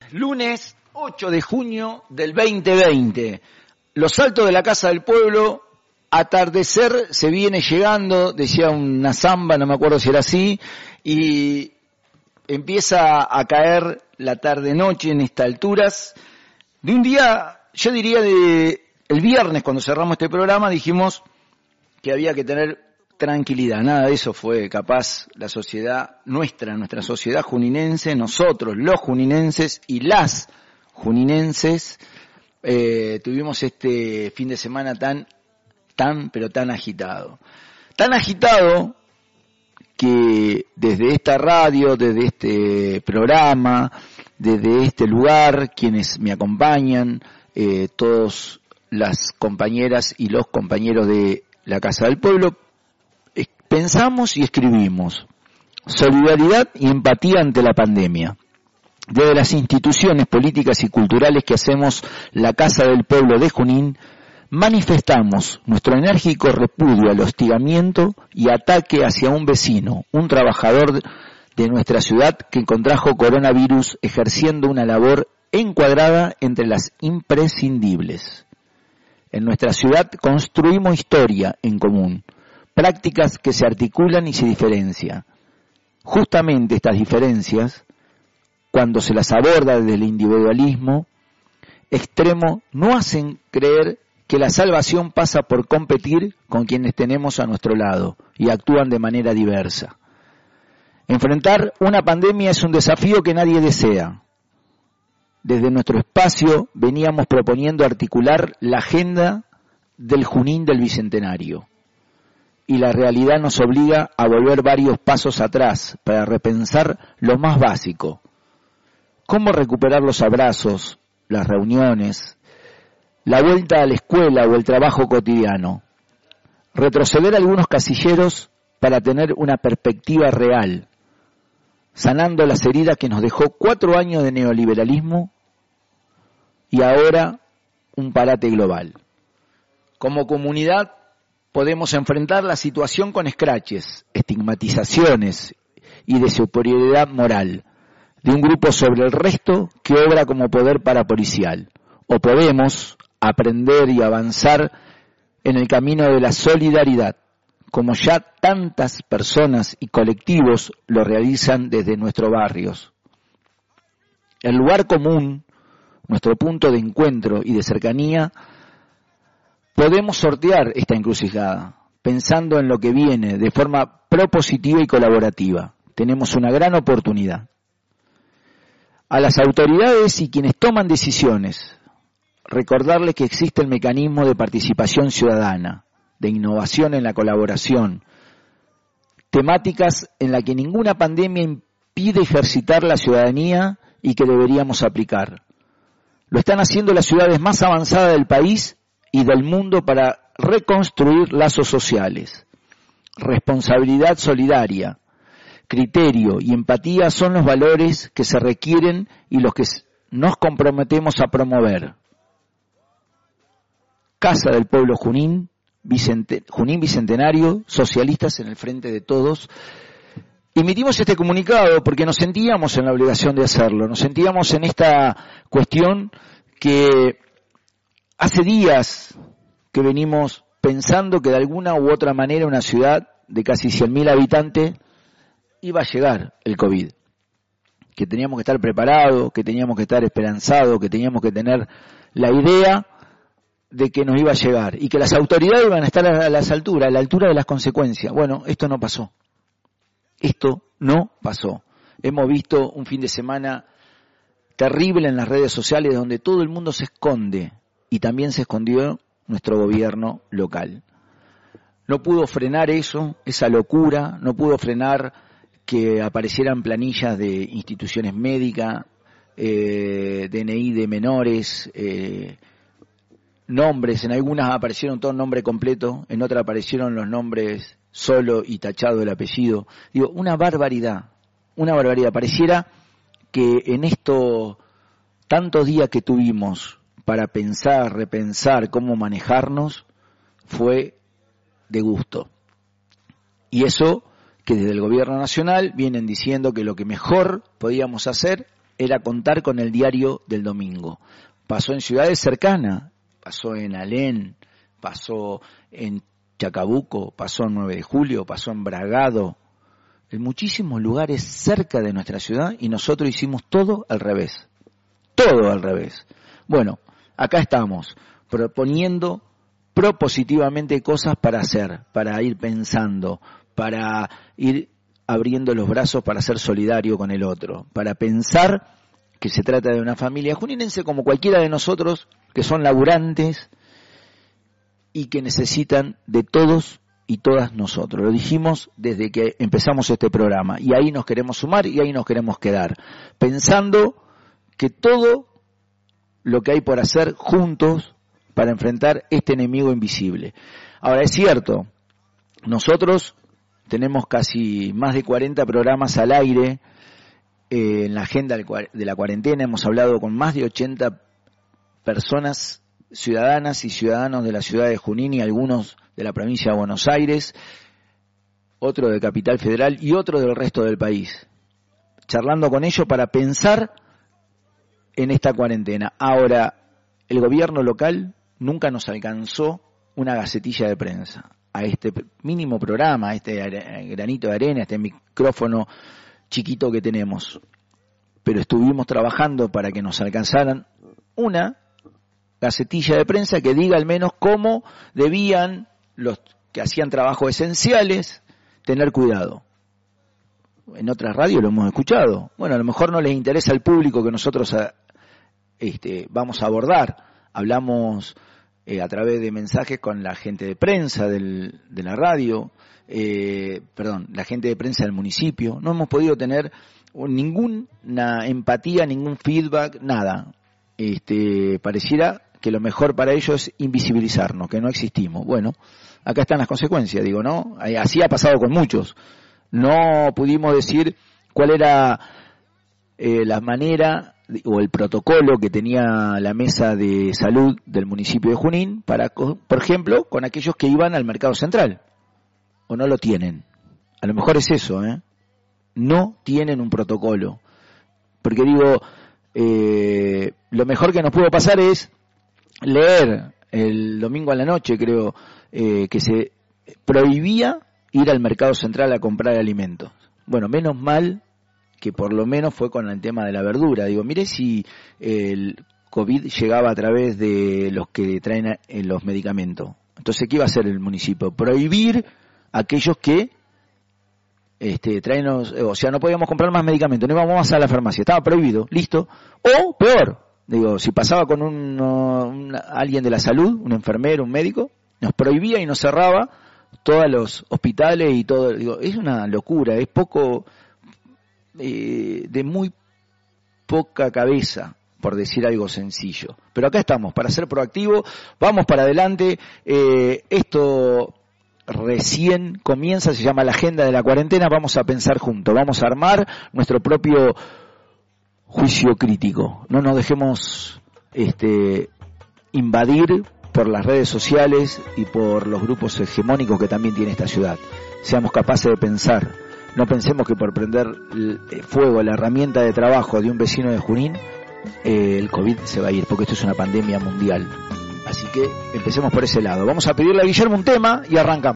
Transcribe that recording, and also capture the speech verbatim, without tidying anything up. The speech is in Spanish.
Lunes ocho de junio del veinte veinte. Los Altos de la Casa del Pueblo, atardecer se viene llegando, decía una samba, no me acuerdo si era así, y empieza a caer la tarde-noche en estas alturas. De un día, yo diría de el viernes cuando cerramos este programa, dijimos que había que tener tranquilidad. Nada de eso fue capaz la sociedad nuestra, nuestra sociedad juninense, nosotros, los juninenses y las juninenses, eh, tuvimos este fin de semana tan, tan, pero tan agitado. Tan agitado que desde esta radio, desde este programa, desde este lugar, quienes me acompañan, eh, todas las compañeras y los compañeros de la Casa del Pueblo, pensamos y escribimos solidaridad y empatía ante la pandemia. Desde las instituciones políticas y culturales que hacemos la Casa del Pueblo de Junín, manifestamos nuestro enérgico repudio al hostigamiento y ataque hacia un vecino, un trabajador de nuestra ciudad que contrajo coronavirus ejerciendo una labor encuadrada entre las imprescindibles. En nuestra ciudad construimos historia en común, prácticas que se articulan y se diferencian. Justamente estas diferencias, cuando se las aborda desde el individualismo extremo, no hacen creer que la salvación pasa por competir con quienes tenemos a nuestro lado y actúan de manera diversa. Enfrentar una pandemia es un desafío que nadie desea. Desde nuestro espacio veníamos proponiendo articular la agenda del Junín del Bicentenario. Y la realidad nos obliga a volver varios pasos atrás para repensar lo más básico. ¿Cómo recuperar los abrazos, las reuniones, la vuelta a la escuela o el trabajo cotidiano? Retroceder algunos casilleros para tener una perspectiva real, sanando las heridas que nos dejó cuatro años de neoliberalismo y ahora un parate global. Como comunidad podemos enfrentar la situación con escraches, estigmatizaciones y de superioridad moral de un grupo sobre el resto que obra como poder parapolicial. O podemos aprender y avanzar en el camino de la solidaridad, como ya tantas personas y colectivos lo realizan desde nuestros barrios. El lugar común, nuestro punto de encuentro y de cercanía, podemos sortear esta encrucijada, pensando en lo que viene de forma propositiva y colaborativa. Tenemos una gran oportunidad. A las autoridades y quienes toman decisiones, recordarles que existe el mecanismo de participación ciudadana, de innovación en la colaboración, temáticas en las que ninguna pandemia impide ejercitar la ciudadanía y que deberíamos aplicar. Lo están haciendo las ciudades más avanzadas del país y del mundo para reconstruir lazos sociales. Responsabilidad solidaria, criterio y empatía son los valores que se requieren y los que nos comprometemos a promover. Casa del Pueblo Junín, Vicente, Junín Bicentenario, socialistas en el frente de todos. Emitimos este comunicado porque nos sentíamos en la obligación de hacerlo, nos sentíamos en esta cuestión que hace días que venimos pensando que de alguna u otra manera una ciudad de casi cien mil habitantes iba a llegar el COVID, que teníamos que estar preparados, que teníamos que estar esperanzados, que teníamos que tener la idea de que nos iba a llegar y que las autoridades iban a estar a las alturas, a la altura de las consecuencias. Bueno, esto no pasó. Esto no pasó. Hemos visto un fin de semana terrible en las redes sociales donde todo el mundo se esconde y también se escondió nuestro gobierno local. No pudo frenar eso, esa locura, no pudo frenar que aparecieran planillas de instituciones médicas, eh, D N I de menores, eh, nombres, en algunas aparecieron todo el nombre completo, en otras aparecieron los nombres solo y tachado el apellido. Digo, una barbaridad, una barbaridad. Pareciera que en estos tantos días que tuvimos para pensar, repensar cómo manejarnos, fue de gusto. Y eso que desde el gobierno nacional vienen diciendo que lo que mejor podíamos hacer era contar con el diario del domingo. Pasó en ciudades cercanas, pasó en Alén, pasó en Chacabuco, pasó en nueve de julio, pasó en Bragado, en muchísimos lugares cerca de nuestra ciudad, y nosotros hicimos todo al revés. Todo al revés. Bueno, acá estamos, proponiendo propositivamente cosas para hacer, para ir pensando, para ir abriendo los brazos para ser solidario con el otro, para pensar que se trata de una familia juninense como cualquiera de nosotros, que son laburantes y que necesitan de todos y todas nosotros. Lo dijimos desde que empezamos este programa, y ahí nos queremos sumar y ahí nos queremos quedar, pensando que todo lo que hay por hacer juntos para enfrentar este enemigo invisible. Ahora, es cierto, nosotros tenemos casi más de cuarenta programas al aire eh, en la agenda de la cuarentena. Hemos hablado con más de ochenta personas, ciudadanas y ciudadanos de la ciudad de Junín y algunos de la provincia de Buenos Aires, otro de Capital Federal y otro del resto del país, charlando con ellos para pensar en esta cuarentena. Ahora, el gobierno local nunca nos alcanzó una gacetilla de prensa a este mínimo programa, a este granito de arena, a este micrófono chiquito que tenemos. Pero estuvimos trabajando para que nos alcanzaran una gacetilla de prensa que diga al menos cómo debían los que hacían trabajos esenciales tener cuidado. En otras radios lo hemos escuchado. Bueno, a lo mejor no les interesa al público que nosotros este, vamos a abordar. Hablamos eh, a través de mensajes con la gente de prensa del, de la radio, eh, perdón, la gente de prensa del municipio. No hemos podido tener ninguna empatía, ningún feedback, nada. Este, pareciera que lo mejor para ellos es invisibilizarnos, que no existimos. Bueno, acá están las consecuencias, digo, ¿no? Así ha pasado con muchos. No pudimos decir cuál era eh, la manera o el protocolo que tenía la mesa de salud del municipio de Junín para, por ejemplo, con aquellos que iban al mercado central, o no lo tienen. A lo mejor es eso, ¿eh? No tienen un protocolo, porque digo, eh, lo mejor que nos pudo pasar es leer el domingo a la noche, creo, eh, que se prohibía ir al mercado central a comprar alimentos. Bueno, menos mal que por lo menos fue con el tema de la verdura. Digo, mire si el COVID llegaba a través de los que traen los medicamentos. Entonces, ¿qué iba a hacer el municipio? Prohibir a aquellos que este, traen los, o sea, no podíamos comprar más medicamentos, no íbamos más a la farmacia, estaba prohibido, listo. O peor, digo, si pasaba con un, un alguien de la salud, un enfermero, un médico, nos prohibía y nos cerraba todos los hospitales y todo. Digo, es una locura, es poco, eh, de muy poca cabeza, por decir algo sencillo. Pero acá estamos, para ser proactivos, vamos para adelante. Eh, esto recién comienza, se llama la agenda de la cuarentena, vamos a pensar juntos, vamos a armar nuestro propio juicio crítico. No nos dejemos este, invadir por las redes sociales y por los grupos hegemónicos que también tiene esta ciudad. Seamos capaces de pensar. No pensemos que por prender fuego la herramienta de trabajo de un vecino de Junín, eh, el COVID se va a ir, porque esto es una pandemia mundial. Así que empecemos por ese lado. Vamos a pedirle a Guillermo un tema y arrancamos.